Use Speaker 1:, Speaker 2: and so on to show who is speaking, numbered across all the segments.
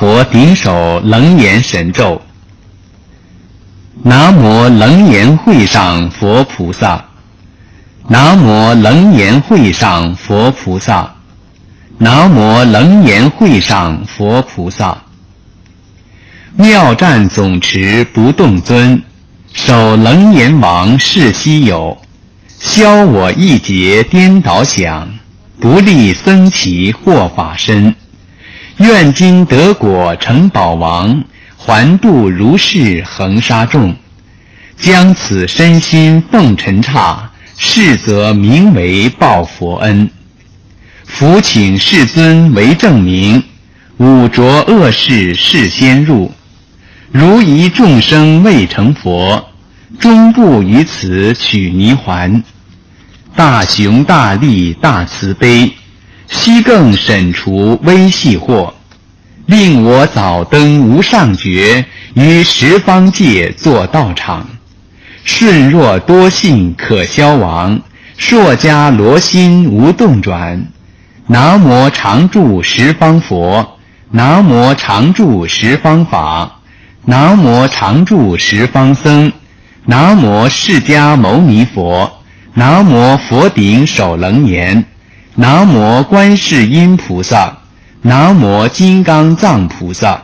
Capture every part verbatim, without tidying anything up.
Speaker 1: 婆顶首楞严神咒。南无楞严会上佛菩萨，南无楞严会上佛菩萨，南无楞严会上佛菩萨。妙战总持不动尊，守楞严王是稀有，消我一劫颠倒想，不利僧祇获法身。愿今得果成宝王，还度如是恒沙众。将此身心奉尘刹，是则名为报佛恩。伏请世尊为证明，五浊恶世事先入。如疑众生未成佛，终不于此取泥还。大雄大力大慈悲，悉更审除微细惑，令我早登无上觉，于十方界作道场。顺若多信可消亡，硕迦罗心无动转。南无常住十方佛，南无常住十方法，南无常住十方僧，南无释迦牟尼佛，南无佛顶首楞严，南无观世音菩萨，南无金刚藏菩萨。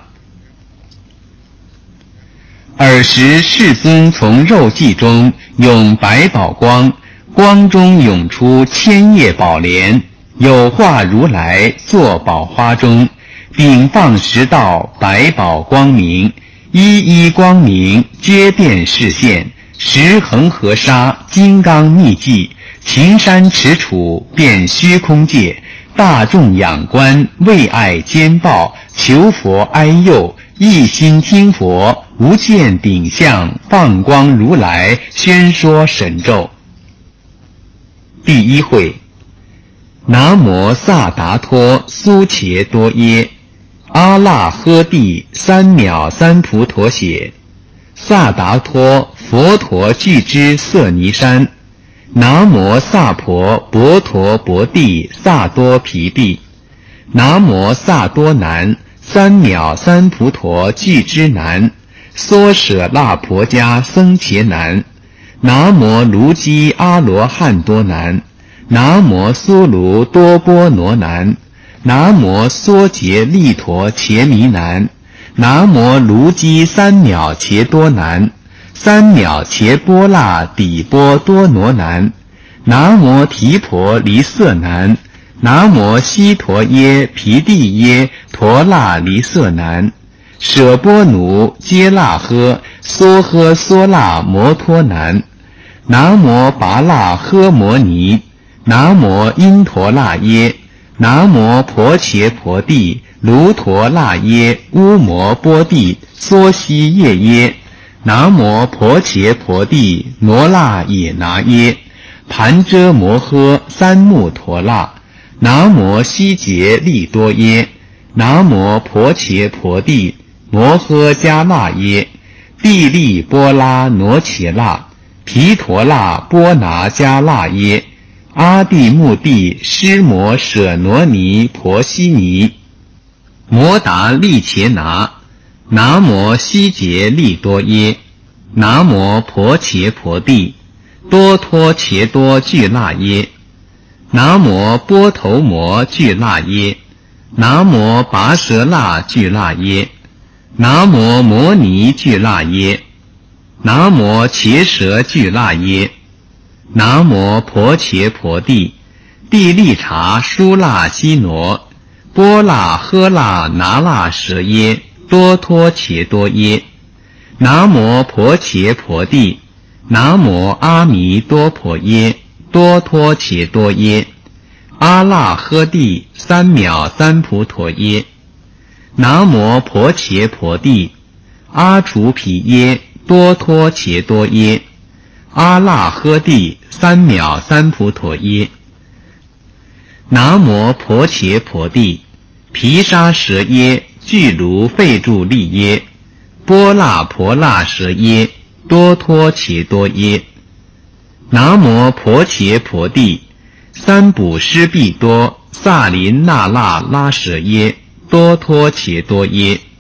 Speaker 1: 尔时世尊从肉髻中涌百宝光，光中涌出千叶宝莲，有化如来坐宝花中，顶放十道百宝光明，一一光明皆遍示现。十恒河沙金刚密迹，秦山池楚遍虚空界，大众仰观为爱兼报，求佛哀佑，一心听佛，无见顶相，放光如来宣说神咒。第一会，南无萨达托苏伽多耶阿那呵帝三藐三菩陀血。萨达托佛陀具之色尼山，南无萨婆婆陀婆帝萨多毗帝，南无萨多南三藐三菩陀具之南，娑舍那婆迦僧伽南，南无卢基阿罗汉多南，南无苏卢多波罗南，南无娑竭利陀伽弥南，南无卢基三藐伽多南，三藐伽波那底波多罗南，南无提婆离色南，南无悉陀耶毗帝耶陀那离色南，舍波奴揭那呵梭呵梭那摩托南，南无拔那呵摩尼，南无因陀那耶，南无婆伽婆帝卢陀那耶乌摩波帝梭悉夜耶，南无婆伽婆帝罗那也拿耶盘遮摩诃三木陀那，南无悉竭利多耶，南无婆伽婆帝摩诃迦那耶帝利波拉罗伽那毗陀那波拿迦那耶阿地目地湿摩舍罗尼婆悉尼摩达利伽拿，南无悉竭利多耶，南无婆伽婆帝多托伽多俱那耶，南无波头摩俱那耶，南无跋舍那俱那耶，南无摩尼俱那耶，南无伽舍俱那耶，南无婆伽婆帝帝利察舒那悉挪波那呵那那那舍耶多托伽多耶，南无婆伽婆帝南无阿弥多婆耶多托伽多耶，阿那呵帝三藐三菩陀耶，南无婆伽婆帝阿除毗耶多托伽多耶，阿那呵帝三藐三菩陀耶，南无婆伽婆帝毗沙舍耶俱卢吠住利耶波那婆那舍耶多托伽多耶，南无婆伽婆帝三补施必多萨林那那拉舍耶多托伽多耶，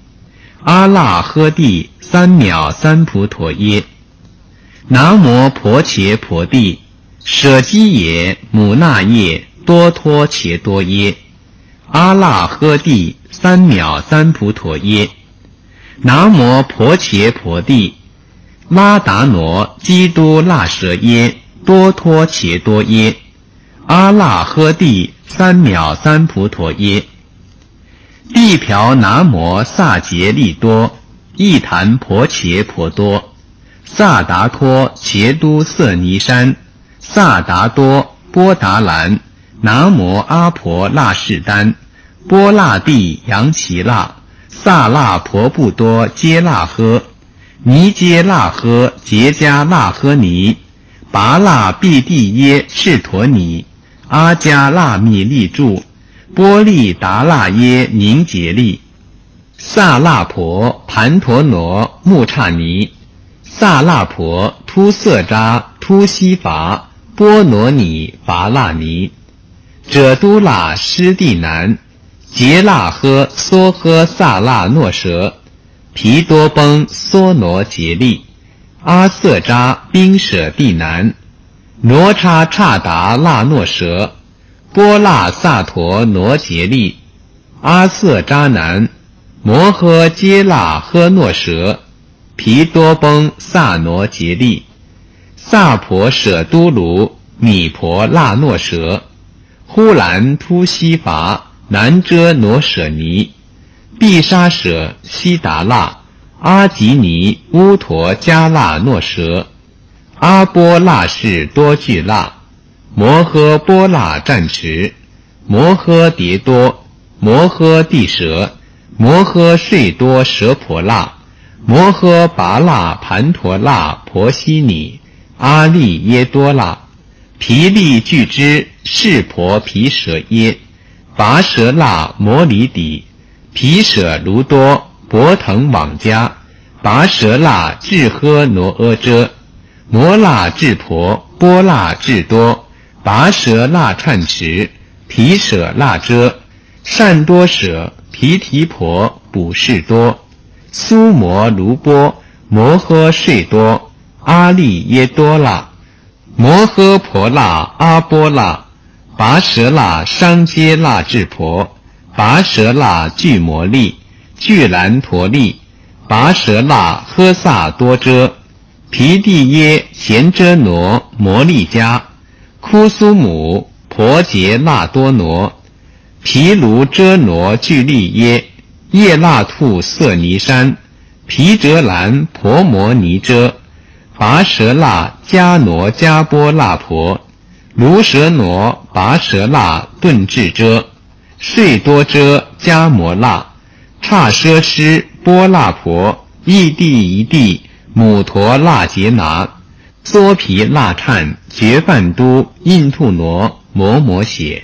Speaker 1: 阿那呵帝三藐三菩陀耶。南无婆伽婆帝，舍基耶母那耶多托伽多耶。阿那呵帝三藐三菩陀耶。南无婆伽婆帝，拉达挪基督那舍耶多托伽多耶。阿那呵帝三藐三菩陀耶。地瓢南摩萨竭利多，一坛婆伽婆多。萨达托伽都色尼山，萨达多波达兰，南摩阿婆那士丹，波那帝扬其那，萨那婆布多揭那呵，尼揭那呵结迦那呵尼，拔那毕帝耶赤陀尼，阿迦那密利住，波利达那耶宁杰利，萨那婆盘陀罗穆刹尼，萨那婆突色扎突西伐波罗尼伐那尼，者都那湿地南，杰那呵梭呵萨那诺舍，毗多崩梭罗杰利，阿瑟扎宾舍地南，罗叉刹达那诺舍，波那萨陀罗杰利，阿瑟扎南，摩诃揭那呵诺舍，毗多崩萨罗杰利，萨婆舍都卢米婆那诺舍，呼兰突西伐南遮罗舍尼，毕沙舍悉达那，阿吉尼乌陀迦那诺舍，阿波那士多俱那，摩诃波那战持，摩诃迭多，摩诃地舍，摩诃睡多舍婆那，摩诃拔那盘陀那婆悉尼，阿利耶多那，毗利俱之士婆毗舍耶，拔舍那摩里底，毗舍卢多博腾往迦，拔舍那智诃挪阿遮，摩那智婆波那智多，拔舍那忏持，毗舍那遮，善多舍毗提婆补士多，苏摩卢波摩诃睡多，阿利耶多那，摩诃婆那阿波那，拔舍那商揭那智婆，拔舍那具摩利，具兰陀利，拔舍那诃萨多遮，毗帝耶贤遮挪摩利迦，枯苏姆婆杰那多挪，毗卢遮挪俱利耶，叶那兔色尼山，毗折兰婆摩尼遮，拔舍那迦挪迦波那婆，卢舍挪拔舍那顿智遮，睡多遮迦摩那，刹奢施波那婆，异地一地母陀那杰拿，梭毗那忏觉梵都印吐挪摩摩血。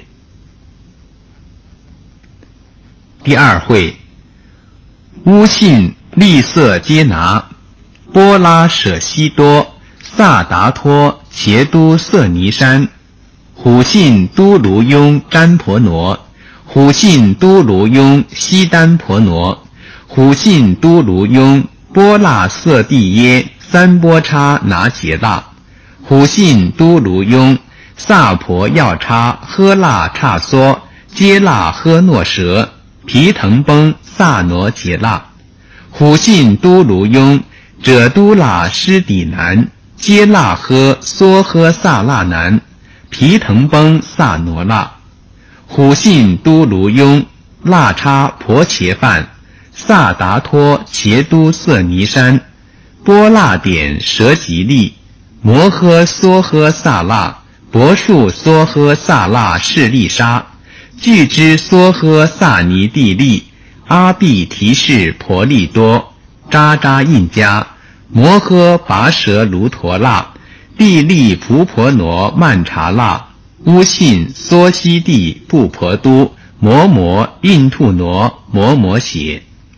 Speaker 1: 第二会，乌信利色揭拿，波拉舍悉多，萨达托伽都色尼山，虎信都卢雍占婆挪，虎信都卢雍悉丹婆挪，虎信都卢雍波那色地耶三波叉拿杰那，虎信都卢雍萨婆药叉诃那叉梭揭那诃诺舍，毗腾崩萨挪杰那，虎信都卢雍者都那湿底南，揭那诃梭诃萨那南，毗腾崩萨挪那，虎信都卢雍那叉婆伽梵，萨达托伽都色尼山，波那点舍吉利，摩诃梭诃萨那，博树梭诃萨那士利沙，具之梭诃萨尼地利，阿毕提士婆利多，扎扎印迦，摩诃拔舍卢陀那，地利蒲婆挪曼查那，乌信梭悉地布婆都，摩摩印吐挪摩摩血。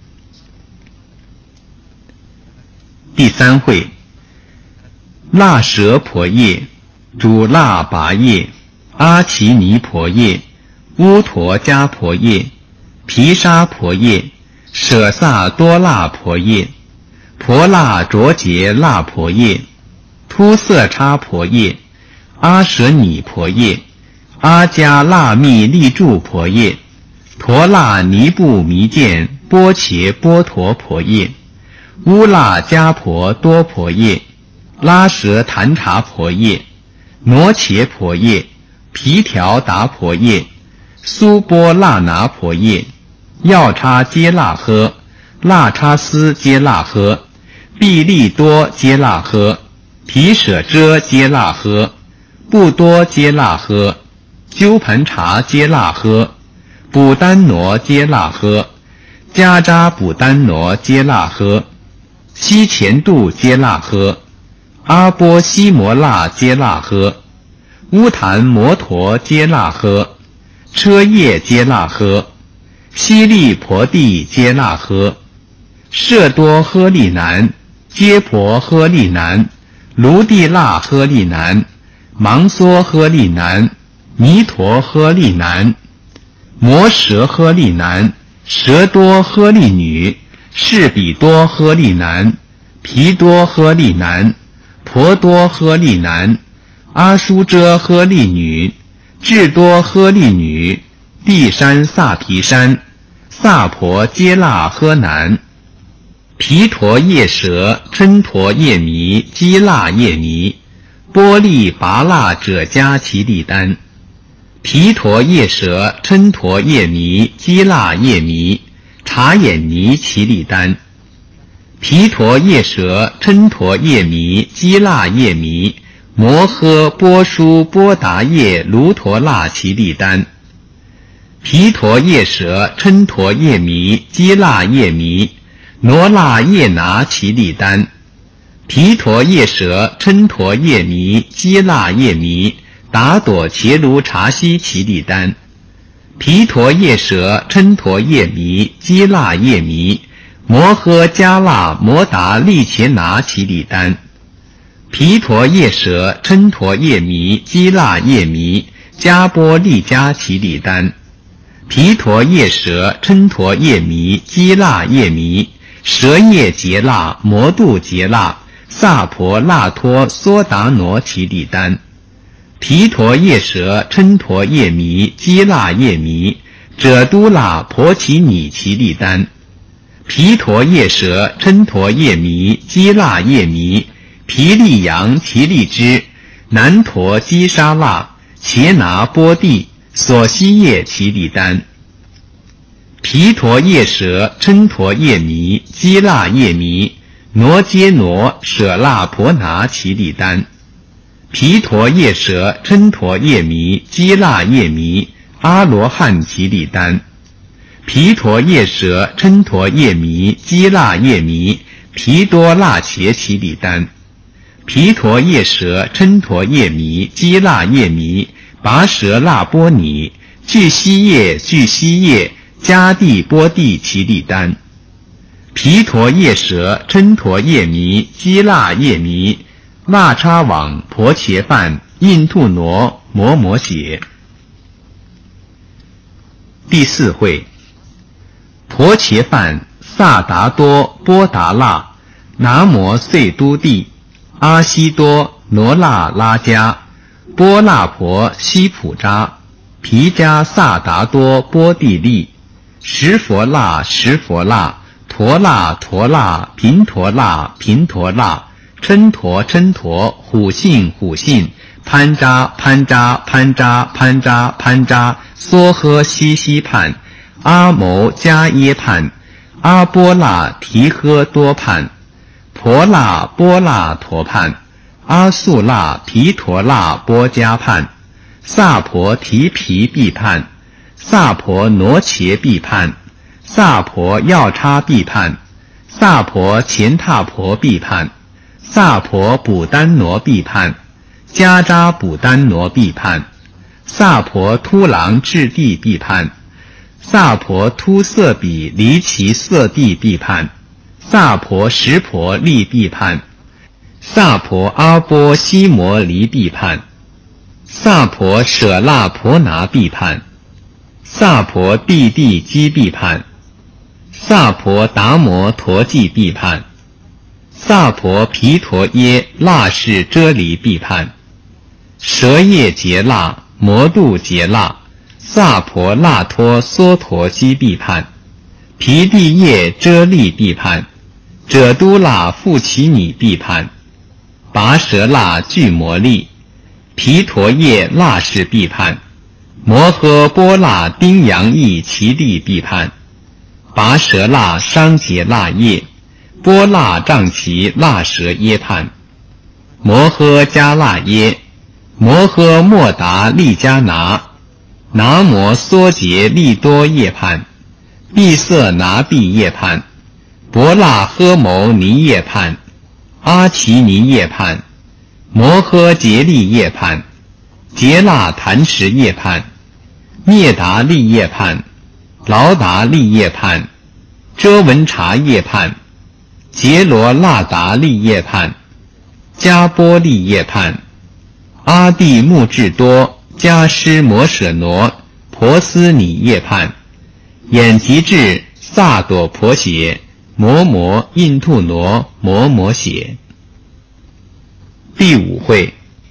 Speaker 1: 第三会，那舍婆夜，主那拔夜，阿奇尼婆夜，乌陀迦婆夜，毗沙婆夜， 舍萨多那婆耶，婆那卓杰那婆耶，突色叉婆耶，阿舍尼婆耶，阿迦那密利住婆耶，陀那尼布弥见波切波陀婆耶，乌那迦婆多婆耶，拉舍檀茶婆耶，挪切婆耶，皮条达婆耶，苏波那拿婆耶，药叉揭那呵，那叉斯揭那呵，毕利多揭那呵，皮舍遮揭那呵，不多揭那呵，鸠盘茶揭那呵，补丹挪揭那呵，迦扎补丹挪揭那呵，西前度揭那呵，阿波西摩那揭那呵，乌檀摩陀揭那呵，车叶揭那呵，悉利婆地揭那呵，舍多诃利南，揭婆诃利南，卢地那诃利南，芒梭诃利南，弥陀诃利南，摩舍诃利南，蛇多诃利女，士比多诃利南，皮多诃利南，婆多诃利南，阿舒遮诃利女，智多诃利女，地山萨皮山，萨婆揭那诃南，毗陀夜蛇嗔陀夜弥基那夜弥，波利拔那者迦其利丹，毗陀夜蛇嗔陀夜弥基那夜弥，察眼尼其利丹，毗陀夜蛇嗔陀夜弥基那夜弥，摩诃波舒波达夜卢陀那其利丹，毗陀夜蛇嗔陀夜弥基那夜弥，罗那夜拿其利丹，毗陀夜蛇嗔陀夜弥基那夜弥，达朵伽卢察西其利丹，毗陀夜蛇嗔陀夜弥基那夜弥，摩诃迦那摩达利伽拿其利丹，毗陀夜蛇嗔陀夜弥基那夜弥，迦波利迦其利丹，毗陀夜蛇嗔陀夜弥基那夜弥，蛇叶杰那摩度杰那，萨婆那托梭达挪其利丹，毗陀夜蛇嗔陀夜弥基那夜弥，者都那婆其尼其利丹，毗陀夜蛇嗔陀夜弥基那夜弥，毗利扬其利支，南陀基沙那，伽拿波地，所西叶其利丹，毗陀夜蛇嗔陀夜弥基那夜弥，挪揭挪舍那婆拿其利丹，毗陀夜蛇嗔陀夜弥基那夜弥，阿罗汉其利丹，毗陀夜蛇嗔陀夜弥基那夜弥，毗多那伽其利丹，毗陀夜蛇嗔陀夜弥基那夜弥，拔舌那波尼，俱西叶俱西叶，迦地波地其利丹，毗陀夜蛇嗔陀夜弥基那夜弥，那叉网婆伽梵印度挪摩摩羯。第四会，婆伽梵萨达多波达那拿摩碎都地阿悉多罗那拉迦波那婆悉普扎毗迦萨达多波地利十佛那十佛那陀那陀那频陀那频陀那嗔陀嗔陀虎信虎信潘扎潘扎潘扎潘扎潘扎梭诃西西畔阿牟迦耶畔阿波那提诃多畔婆那波那陀畔阿素那毗陀那波迦畔萨婆提毗毗畔萨婆挪伽毗畔萨婆药叉毗畔萨婆乾闼婆毗畔萨婆补丹挪毗畔迦扎补丹挪毗畔萨婆突狼智地毗畔萨婆突色比离其色地毗畔萨婆十婆利毗畔萨婆阿波西摩离毗畔萨婆舍那婆拿毗畔萨婆地地基毗畔萨婆达摩陀季毗盘，萨婆毗陀耶那氏遮离毗盘，舍业劫那摩度劫那萨婆那托娑陀基毗盘，毗地耶遮利毗盘，者都那富奇尼毗盘，拔舌那具摩利，毗陀耶那氏毗盘，摩诃波那丁扬益其地毗盘，拔舌那商杰那耶，波那障其那舌耶盘，摩诃迦那耶，摩诃莫达利迦拿，拿摩梭杰利多叶盘，毕色拿毕叶盘，伯那诃牟尼叶盘，阿奇尼叶盘，摩诃杰利叶盘，杰那檀实叶盘，灭达利叶盘，劳达利叶盘，遮文察叶盘，杰罗那达利叶盘，迦波利叶盘，阿地木智多迦施摩舍罗婆斯尼叶盘，眼吉智萨朵婆邪摩摩印度罗摩摩邪。第五会，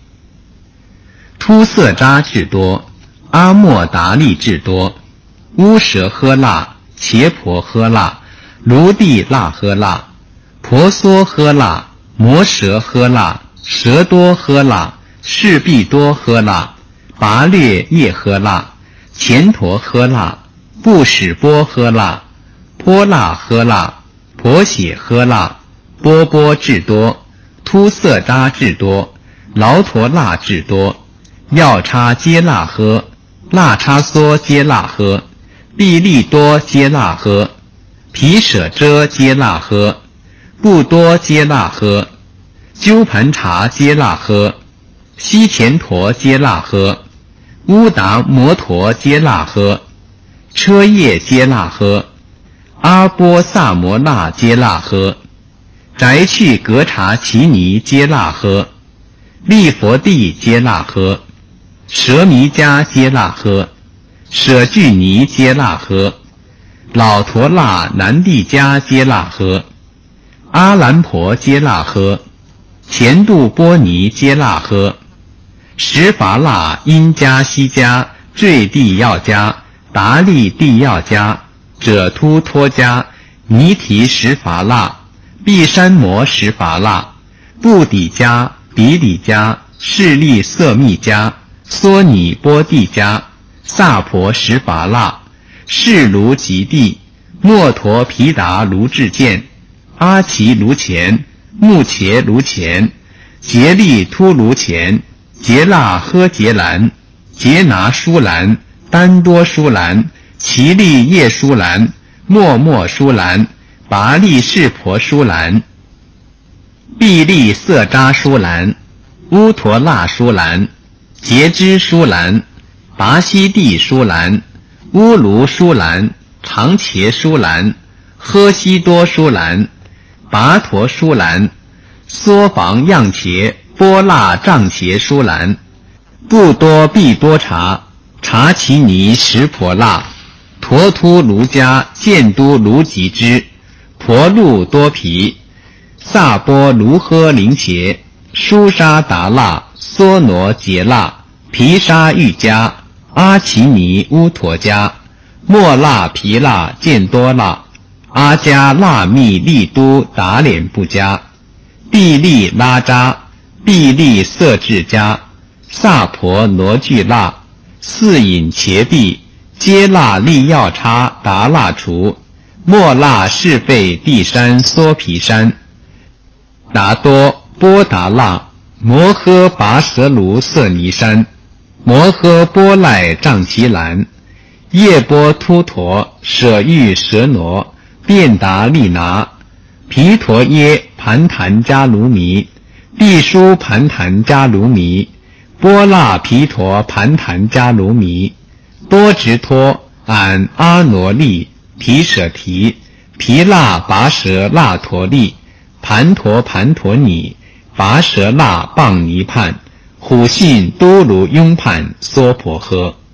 Speaker 1: 突色扎智多，阿莫达利智多，乌舍诃那，伽婆诃那，卢地那诃那，婆娑诃那，摩舍诃那，舍多诃那，士毕多诃那，拔略叶诃那，乾陀诃那，布使波诃那，波那诃那，婆血诃那，波波智多，突色扎智多，劳陀那智多，药叉皆那诃，那叉梭皆那诃，毕利多皆那诃，毗舍遮皆那诃，布多皆那诃，鸠盘茶皆那诃，西乾陀皆那诃，乌达摩陀皆那诃，车叶皆那诃，阿波萨摩那皆那诃，宅去格察其尼皆那诃，利佛地皆那诃，舍弥迦皆那诃，舍具尼皆那诃，老陀那南地迦皆那诃，阿兰婆皆那诃，前度波尼皆那诃，十伐那因迦西迦坠地要迦达利地要迦者突托迦尼提十伐那毕山摩十伐那布底迦比底迦势利色密迦梭尼波地迦萨婆十伐那士卢吉地莫陀毗达卢智见阿奇卢前木伽卢前杰利突卢前杰那诃杰兰杰拿舒兰丹多舒兰奇利叶舒兰默默舒兰拔利士婆舒兰毕利色扎舒兰乌陀那舒兰杰支舒兰拔西地舒兰乌卢舒兰长茄舒兰诃西多舒兰拔陀舒兰梭房样茄波那障茄舒兰布多毕多察察其尼什婆那陀突卢迦见都卢吉之婆路多毗萨波卢诃林伽舒沙达那梭罗杰那毗沙喻迦阿奇尼乌陀迦莫那毗那见多那阿迦那密利都达脸布迦毕利拉扎毕利色智迦萨婆罗具那四隐伽毕揭那利要叉达那除莫那是被地山梭毗山达多波达那摩诃跋舍卢色尼山摩诃波赖障其兰叶波突陀舍喻舍罗便达利拿毗陀耶盘檀迦卢弥毕书盘檀迦卢弥波那毗陀盘檀迦卢弥多直托俺阿罗利毗舍提毗那跋舍那陀利盘陀盘陀尼跋舍那棒尼判虎信多卢雍判娑婆诃。